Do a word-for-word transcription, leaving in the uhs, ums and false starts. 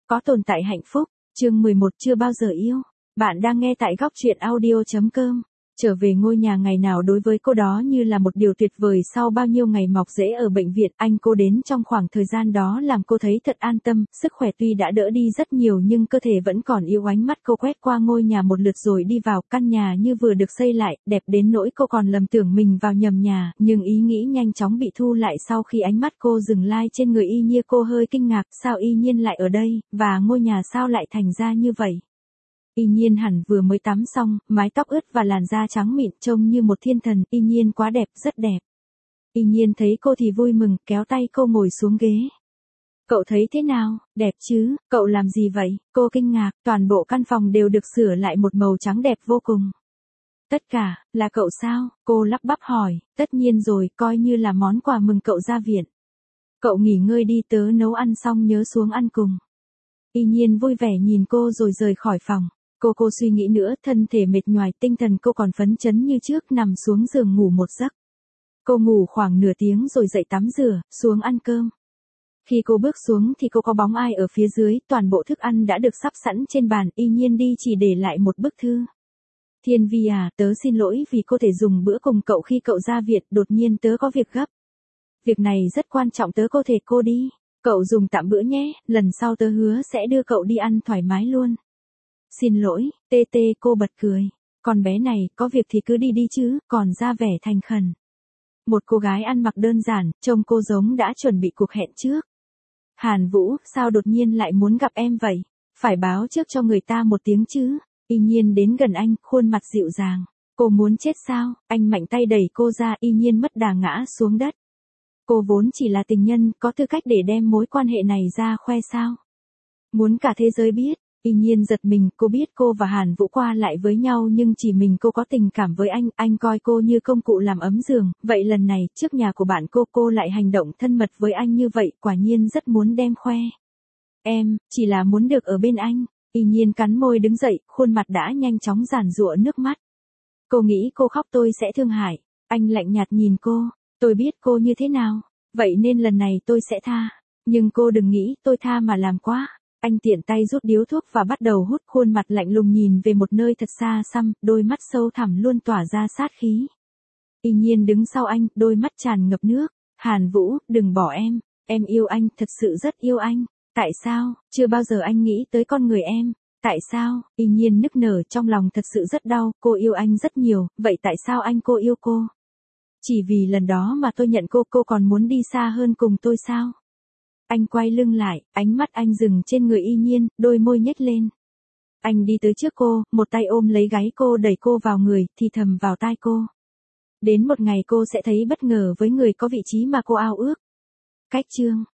Có tồn tại hạnh phúc, chương mười một chưa bao giờ yêu. Bạn đang nghe tại góc truyện audio chấm com. Trở về ngôi nhà ngày nào đối với cô đó như là một điều tuyệt vời sau bao nhiêu ngày mọc rễ ở bệnh viện. Anh cô đến trong khoảng thời gian đó làm cô thấy thật an tâm, sức khỏe tuy đã đỡ đi rất nhiều nhưng cơ thể vẫn còn yếu. Ánh mắt cô quét qua ngôi nhà một lượt rồi đi vào. Căn nhà như vừa được xây lại, đẹp đến nỗi cô còn lầm tưởng mình vào nhầm nhà, nhưng ý nghĩ nhanh chóng bị thu lại sau khi ánh mắt cô dừng lai trên người Y Nhiên. Cô hơi kinh ngạc, sao Y Nhiên lại ở đây, và ngôi nhà sao lại thành ra như vậy? Y Nhiên hẳn vừa mới tắm xong, mái tóc ướt và làn da trắng mịn, trông như một thiên thần. Y Nhiên quá đẹp, rất đẹp. Y Nhiên thấy cô thì vui mừng, kéo tay cô ngồi xuống ghế. Cậu thấy thế nào, đẹp chứ, cậu làm gì vậy? Cô kinh ngạc, toàn bộ căn phòng đều được sửa lại một màu trắng đẹp vô cùng. Tất cả, là cậu sao? Cô lắp bắp hỏi, tất nhiên rồi, coi như là món quà mừng cậu ra viện. Cậu nghỉ ngơi đi, tớ nấu ăn xong nhớ xuống ăn cùng. Y Nhiên vui vẻ nhìn cô rồi rời khỏi phòng. Cô cô suy nghĩ nữa, thân thể mệt nhoài, tinh thần cô còn phấn chấn như trước, nằm xuống giường ngủ một giấc. Cô ngủ khoảng nửa tiếng rồi dậy tắm rửa, xuống ăn cơm. Khi cô bước xuống thì cô có bóng ai ở phía dưới, toàn bộ thức ăn đã được sắp sẵn trên bàn. Y Nhiên đi chỉ để lại một bức thư. Thiên Vi à, tớ xin lỗi vì cô thể dùng bữa cùng cậu khi cậu ra viện, đột nhiên tớ có việc gấp. Việc này rất quan trọng, tớ có thể cô đi. Cậu dùng tạm bữa nhé, lần sau tớ hứa sẽ đưa cậu đi ăn thoải mái luôn. Xin lỗi, tê tê. Cô bật cười. Con bé này, có việc thì cứ đi đi chứ, còn ra vẻ thành khẩn. Một cô gái ăn mặc đơn giản, trông cô giống đã chuẩn bị cuộc hẹn trước. Hàn Vũ, sao đột nhiên lại muốn gặp em vậy? Phải báo trước cho người ta một tiếng chứ. Y Nhiên đến gần anh, khuôn mặt dịu dàng. Cô muốn chết sao? Anh mạnh tay đẩy cô ra, Y Nhiên mất đà ngã xuống đất. Cô vốn chỉ là tình nhân, có tư cách để đem mối quan hệ này ra khoe sao? Muốn cả thế giới biết. Y Nhiên giật mình, cô biết cô và Hàn Vũ qua lại với nhau nhưng chỉ mình cô có tình cảm với anh, anh coi cô như công cụ làm ấm giường, vậy lần này, trước nhà của bạn cô, cô lại hành động thân mật với anh như vậy, quả nhiên rất muốn đem khoe. Em, chỉ là muốn được ở bên anh. Y Nhiên cắn môi đứng dậy, khuôn mặt đã nhanh chóng giàn giụa nước mắt. Cô nghĩ cô khóc tôi sẽ thương hại. Anh lạnh nhạt nhìn cô, tôi biết cô như thế nào, vậy nên lần này tôi sẽ tha. Nhưng cô đừng nghĩ tôi tha mà làm quá. Anh tiện tay rút điếu thuốc và bắt đầu hút, khuôn mặt lạnh lùng nhìn về một nơi thật xa xăm, đôi mắt sâu thẳm luôn tỏa ra sát khí. Y Nhiên đứng sau anh, đôi mắt tràn ngập nước. Hàn Vũ, đừng bỏ em, em yêu anh, thật sự rất yêu anh. Tại sao, chưa bao giờ anh nghĩ tới con người em. Tại sao? Y Nhiên nức nở, trong lòng thật sự rất đau, cô yêu anh rất nhiều, vậy tại sao anh cô yêu cô? Chỉ vì lần đó mà tôi nhận cô, cô còn muốn đi xa hơn cùng tôi sao? Anh quay lưng lại, ánh mắt anh dừng trên người Y Nhiên, đôi môi nhếch lên. Anh đi tới trước cô, một tay ôm lấy gáy cô, đẩy cô vào người, thì thầm vào tai cô. Đến một ngày cô sẽ thấy bất ngờ với người có vị trí mà cô ao ước. Cách chương